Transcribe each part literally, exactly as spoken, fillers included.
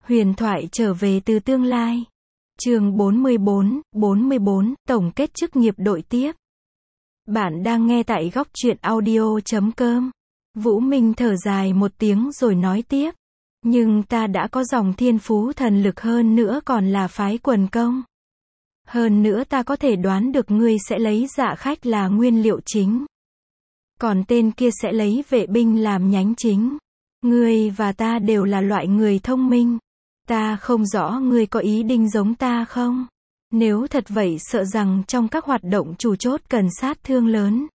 Huyền thoại trở về từ tương lai. Chương bốn mươi bốn, bốn mươi bốn, tổng kết chức nghiệp đội tiếp. Bạn đang nghe tại góc truyện audio chấm com. Vũ Minh thở dài một tiếng rồi nói tiếp. Nhưng ta đã có dòng thiên phú thần lực hơn nữa còn là phái quần công. Hơn nữa ta có thể đoán được ngươi sẽ lấy Dạ Khách là nguyên liệu chính. Còn tên kia sẽ lấy Vệ Binh làm nhánh chính. Ngươi và ta đều là loại người thông minh. Ta không rõ ngươi có ý định giống ta không? Nếu thật vậy sợ rằng trong các hoạt động chủ chốt cần sát thương lớn.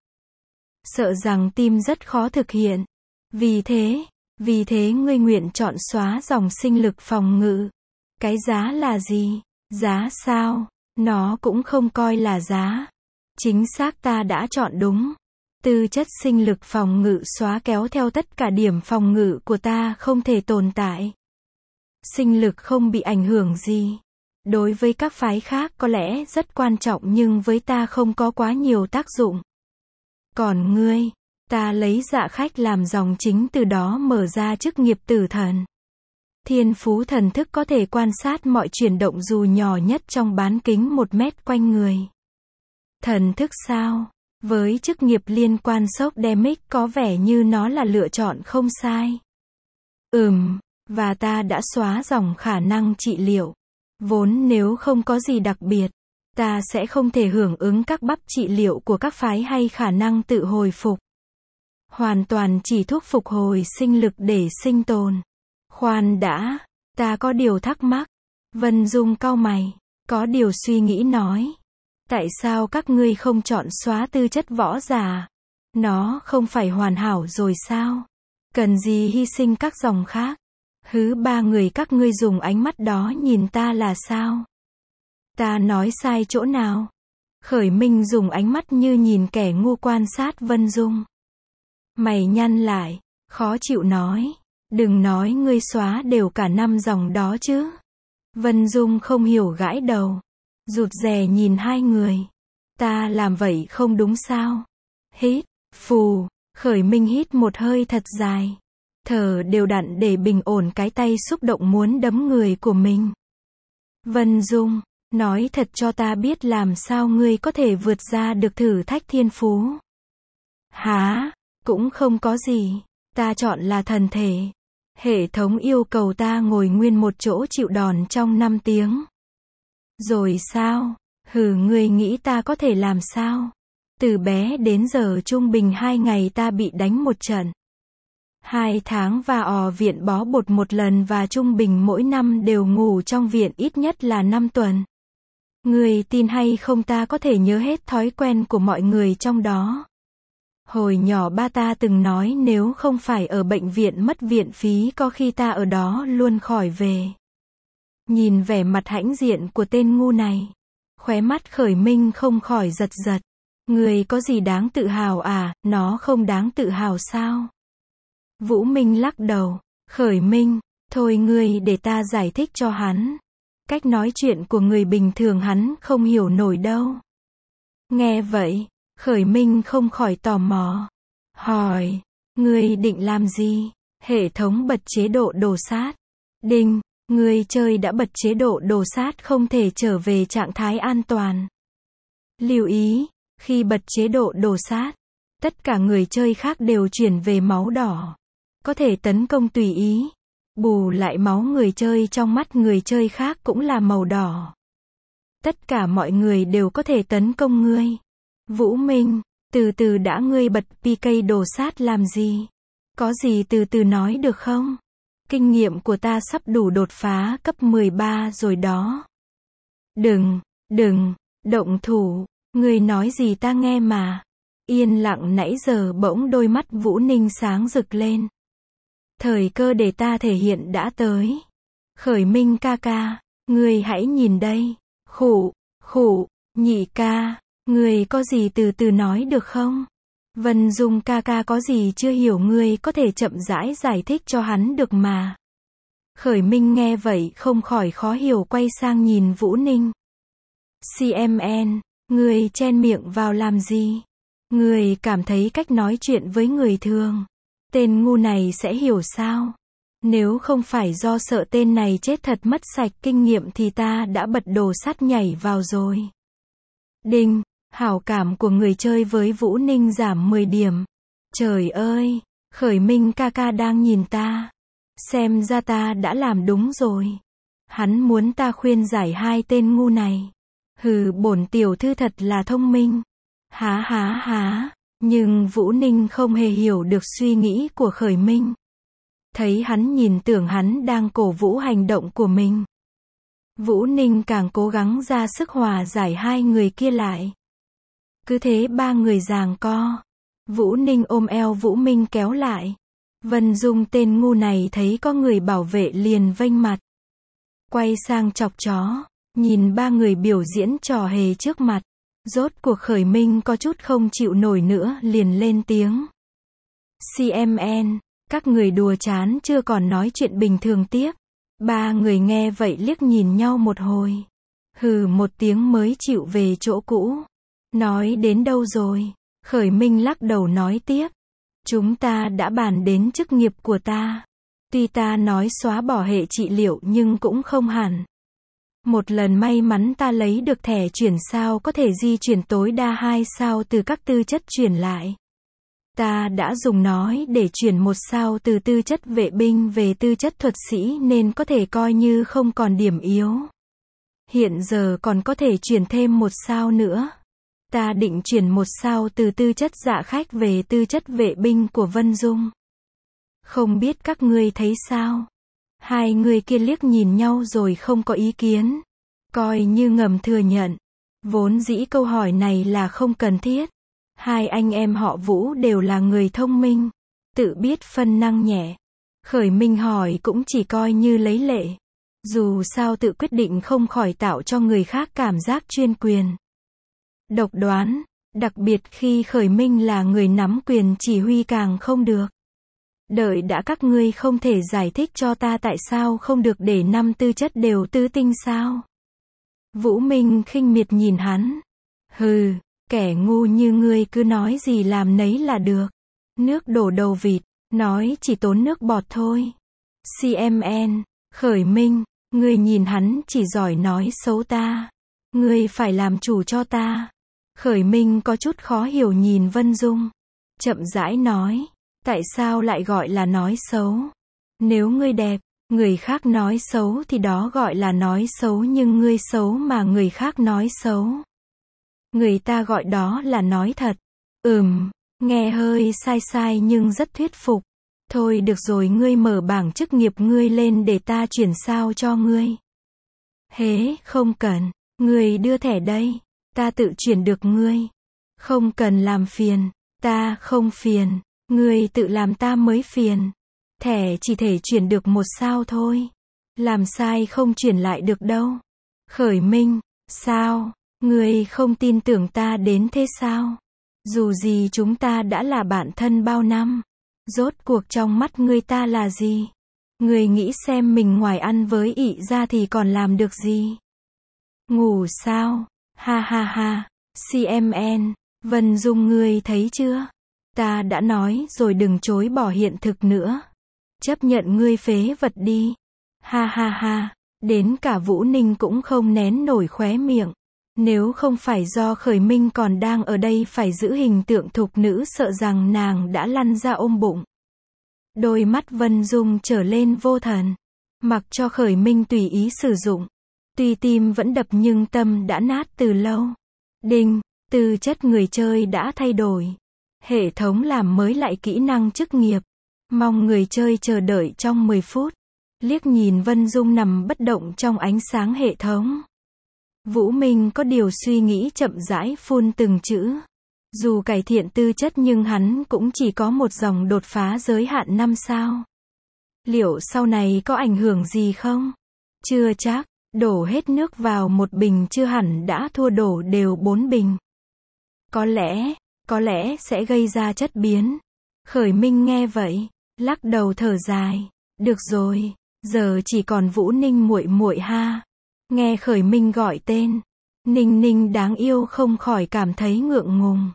Sợ rằng team rất khó thực hiện. Vì thế, vì thế ngươi nguyện chọn xóa dòng sinh lực phòng ngự. Cái giá là gì? Giá sao? Nó cũng không coi là giá. Chính xác ta đã chọn đúng. Tư chất sinh lực phòng ngự xóa kéo theo tất cả điểm phòng ngự của ta không thể tồn tại. Sinh lực không bị ảnh hưởng gì. Đối với các phái khác có lẽ rất quan trọng nhưng với ta không có quá nhiều tác dụng. Còn ngươi, ta lấy Dạ Khách làm dòng chính từ đó mở ra chức nghiệp tử thần. Thiên phú thần thức có thể quan sát mọi chuyển động dù nhỏ nhất trong bán kính một mét quanh người. Thần thức sao? Với chức nghiệp liên quan sốc Demic có vẻ như nó là lựa chọn không sai. Ừm, và ta đã xóa dòng khả năng trị liệu. Vốn nếu không có gì đặc biệt, ta sẽ không thể hưởng ứng các bắp trị liệu của các phái hay khả năng tự hồi phục. Hoàn toàn chỉ thuốc phục hồi sinh lực để sinh tồn. Khoan đã, ta có điều thắc mắc. Vân Dung cau mày, có điều suy nghĩ nói. Tại sao các ngươi không chọn xóa tư chất võ giả? Nó không phải hoàn hảo rồi sao? Cần gì hy sinh các dòng khác? Hứ ba người các ngươi dùng ánh mắt đó nhìn ta là sao? Ta nói sai chỗ nào? Khởi Minh dùng ánh mắt như nhìn kẻ ngu quan sát Vân Dung. Mày nhăn lại, khó chịu nói. Đừng nói ngươi xóa đều cả năm dòng đó chứ. Vân Dung không hiểu gãi đầu. Rụt rè nhìn hai người. Ta làm vậy không đúng sao? Hít, phù, Khởi Minh hít một hơi thật dài. Thở đều đặn để bình ổn cái tay xúc động muốn đấm người của mình. Vân Dung, nói thật cho ta biết làm sao ngươi có thể vượt ra được thử thách thiên phú. Hả? Cũng không có gì. Ta chọn là thần thể. Hệ thống yêu cầu ta ngồi nguyên một chỗ chịu đòn trong năm tiếng. Rồi sao? Hừ ngươi nghĩ ta có thể làm sao? Từ bé đến giờ trung bình hai ngày ta bị đánh một trận. Hai tháng và ò viện bó bột một lần và trung bình mỗi năm đều ngủ trong viện ít nhất là năm tuần. Ngươi tin hay không ta có thể nhớ hết thói quen của mọi người trong đó. Hồi nhỏ ba ta từng nói nếu không phải ở bệnh viện mất viện phí có khi ta ở đó luôn khỏi về. Nhìn vẻ mặt hãnh diện của tên ngu này. Khóe mắt Khởi Minh không khỏi giật giật. Ngươi có gì đáng tự hào à, nó không đáng tự hào sao? Vũ Minh lắc đầu. Khởi Minh, thôi ngươi để ta giải thích cho hắn. Cách nói chuyện của người bình thường hắn không hiểu nổi đâu. Nghe vậy, Khởi Minh không khỏi tò mò. Hỏi, ngươi định làm gì? Hệ thống bật chế độ đồ sát. Đinh, người chơi đã bật chế độ đồ sát không thể trở về trạng thái an toàn. Lưu ý, khi bật chế độ đồ sát, tất cả người chơi khác đều chuyển về máu đỏ. Có thể tấn công tùy ý. Bù lại máu người chơi trong mắt người chơi khác cũng là màu đỏ. Tất cả mọi người đều có thể tấn công ngươi. Vũ Minh, từ từ đã ngươi bật pê ca đồ sát làm gì? Có gì từ từ nói được không? Kinh nghiệm của ta sắp đủ đột phá cấp mười ba rồi đó. Đừng, đừng, động thủ, ngươi nói gì ta nghe mà. Yên lặng nãy giờ bỗng đôi mắt Vũ Ninh sáng rực lên. Thời cơ để ta thể hiện đã tới. Khởi Minh ca ca, ngươi hãy nhìn đây. Khụ, khụ, nhị ca, ngươi có gì từ từ nói được không? Vân Dung ca ca có gì chưa hiểu ngươi có thể chậm rãi giải thích cho hắn được mà. Khởi Minh nghe vậy không khỏi khó hiểu quay sang nhìn Vũ Ninh. xê em en, ngươi chen miệng vào làm gì? Ngươi cảm thấy cách nói chuyện với người thường. Tên ngu này sẽ hiểu sao? Nếu không phải do sợ tên này chết thật mất sạch kinh nghiệm thì ta đã bật đồ sắt nhảy vào rồi. Đinh, hảo cảm của người chơi với Vũ Ninh giảm mười điểm. Trời ơi, Khởi Minh ca ca đang nhìn ta. Xem ra ta đã làm đúng rồi. Hắn muốn ta khuyên giải hai tên ngu này. Hừ, bổn tiểu thư thật là thông minh. Há há há, nhưng Vũ Ninh không hề hiểu được suy nghĩ của Khởi Minh. Thấy hắn nhìn tưởng hắn đang cổ vũ hành động của mình. Vũ Ninh càng cố gắng ra sức hòa giải hai người kia lại. Cứ thế ba người giằng co. Vũ Ninh ôm eo Vũ Minh kéo lại. Vân Dung tên ngu này thấy có người bảo vệ liền vênh mặt. Quay sang chọc chó. Nhìn ba người biểu diễn trò hề trước mặt. Rốt cuộc Khởi Minh có chút không chịu nổi nữa liền lên tiếng. xê em en, các người đùa chán chưa còn nói chuyện bình thường tiếp. Ba người nghe vậy liếc nhìn nhau một hồi. Hừ một tiếng mới chịu về chỗ cũ. Nói đến đâu rồi? Khởi Minh lắc đầu nói tiếp. Chúng ta đã bàn đến chức nghiệp của ta. Tuy ta nói xóa bỏ hệ trị liệu nhưng cũng không hẳn. Một lần may mắn ta lấy được thẻ chuyển sao có thể di chuyển tối đa hai sao từ các tư chất chuyển lại. Ta đã dùng nó để chuyển một sao từ tư chất vệ binh về tư chất thuật sĩ nên có thể coi như không còn điểm yếu. Hiện giờ còn có thể chuyển thêm một sao nữa. Ta định chuyển một sao từ tư chất dạ khách về tư chất vệ binh của Vân Dung. Không biết các ngươi thấy sao? Hai người kia liếc nhìn nhau rồi không có ý kiến. Coi như ngầm thừa nhận. Vốn dĩ câu hỏi này là không cần thiết. Hai anh em họ Vũ đều là người thông minh. Tự biết phân năng nhẹ. Khởi Minh hỏi cũng chỉ coi như lấy lệ. Dù sao tự quyết định không khỏi tạo cho người khác cảm giác chuyên quyền. Độc đoán. Đặc biệt khi Khởi Minh là người nắm quyền chỉ huy càng không được. Đợi đã các ngươi không thể giải thích cho ta tại sao không được để năm tư chất đều tứ tinh sao? Vũ Minh khinh miệt nhìn hắn. Hừ, kẻ ngu như ngươi cứ nói gì làm nấy là được. Nước đổ đầu vịt, nói chỉ tốn nước bọt thôi. xê em en, Khởi Minh, ngươi nhìn hắn chỉ giỏi nói xấu ta. Ngươi phải làm chủ cho ta. Khởi Minh có chút khó hiểu nhìn Vân Dung. Chậm rãi nói. Tại sao lại gọi là nói xấu? Nếu ngươi đẹp, người khác nói xấu thì đó gọi là nói xấu nhưng ngươi xấu mà người khác nói xấu. Người ta gọi đó là nói thật. Ừm, nghe hơi sai sai nhưng rất thuyết phục. Thôi được rồi ngươi mở bảng chức nghiệp ngươi lên để ta chuyển sao cho ngươi. Hế, không cần. Ngươi đưa thẻ đây. Ta tự chuyển được ngươi. Không cần làm phiền. Ta không phiền. Ngươi tự làm ta mới phiền. Thẻ chỉ thể chuyển được một sao thôi. Làm sai không chuyển lại được đâu. Khởi Minh, sao? Ngươi không tin tưởng ta đến thế sao? Dù gì chúng ta đã là bạn thân bao năm. Rốt cuộc trong mắt ngươi ta là gì? Ngươi nghĩ xem mình ngoài ăn với ị ra thì còn làm được gì? Ngủ sao? Ha ha ha. xê em en, Vân Dung ngươi thấy chưa? Ta đã nói rồi đừng chối bỏ hiện thực nữa. Chấp nhận ngươi phế vật đi. Ha ha ha. Đến cả Vũ Ninh cũng không nén nổi khóe miệng. Nếu không phải do Khởi Minh còn đang ở đây phải giữ hình tượng thục nữ sợ rằng nàng đã lăn ra ôm bụng. Đôi mắt Vân Dung trở lên vô thần. Mặc cho Khởi Minh tùy ý sử dụng. Tuy tim vẫn đập nhưng tâm đã nát từ lâu. Đinh, tư chất người chơi đã thay đổi. Hệ thống làm mới lại kỹ năng chức nghiệp. Mong người chơi chờ đợi trong mười phút. Liếc nhìn Vân Dung nằm bất động trong ánh sáng hệ thống. Vũ Minh có điều suy nghĩ chậm rãi phun từng chữ. Dù cải thiện tư chất nhưng hắn cũng chỉ có một dòng đột phá giới hạn năm sao. Liệu sau này có ảnh hưởng gì không? Chưa chắc, đổ hết nước vào một bình chưa hẳn đã thua đổ đều bốn bình. Có lẽ, có lẽ sẽ gây ra chất biến. Khởi Minh nghe vậy, lắc đầu thở dài. Được rồi, giờ chỉ còn Vũ Ninh muội muội ha. Nghe Khởi Minh gọi tên, Ninh Ninh đáng yêu không khỏi cảm thấy ngượng ngùng.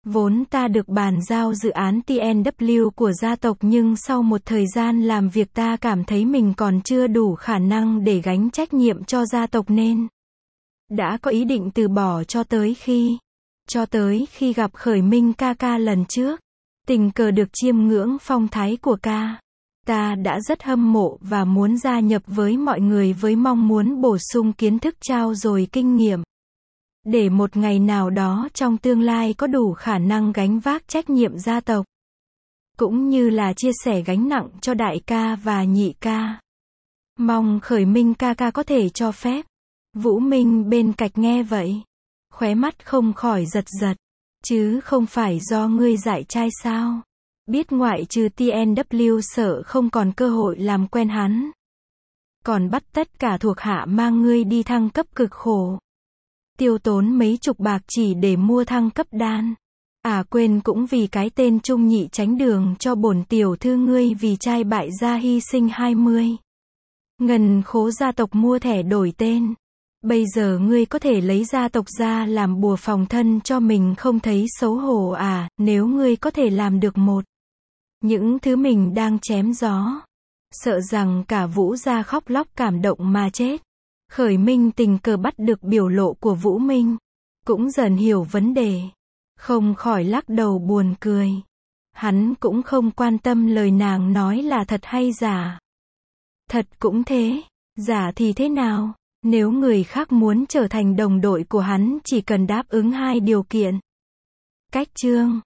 Vốn ta được bàn giao dự án tê en vê của gia tộc nhưng sau một thời gian làm việc ta cảm thấy mình còn chưa đủ khả năng để gánh trách nhiệm cho gia tộc nên đã có ý định từ bỏ cho tới khi cho tới khi gặp Khởi Minh ca ca lần trước. Tình cờ được chiêm ngưỡng phong thái của ca. Ta đã rất hâm mộ và muốn gia nhập với mọi người với mong muốn bổ sung kiến thức trao dồi kinh nghiệm. Để một ngày nào đó trong tương lai có đủ khả năng gánh vác trách nhiệm gia tộc. Cũng như là chia sẻ gánh nặng cho đại ca và nhị ca. Mong Khởi Minh ca ca có thể cho phép. Vũ Minh bên cạnh nghe vậy. Khóe mắt không khỏi giật giật. Chứ không phải do ngươi dạy trai sao? Biết ngoại trừ tê en vê sợ không còn cơ hội làm quen hắn. Còn bắt tất cả thuộc hạ mang ngươi đi thăng cấp cực khổ. Tiêu tốn mấy chục bạc chỉ để mua thăng cấp đan. À quên cũng vì cái tên Trung Nhị tránh đường cho bổn tiểu thư ngươi vì trai bại gia hy sinh hai mươi. Ngân khố gia tộc mua thẻ đổi tên. Bây giờ ngươi có thể lấy gia tộc ra làm bùa phòng thân cho mình không thấy xấu hổ à, nếu ngươi có thể làm được một. Những thứ mình đang chém gió. Sợ rằng cả Vũ gia khóc lóc cảm động mà chết. Khởi Minh tình cờ bắt được biểu lộ của Vũ Minh. Cũng dần hiểu vấn đề. Không khỏi lắc đầu buồn cười. Hắn cũng không quan tâm lời nàng nói là thật hay giả. Thật cũng thế. Giả thì thế nào? Nếu người khác muốn trở thành đồng đội của hắn chỉ cần đáp ứng hai điều kiện. Cách chương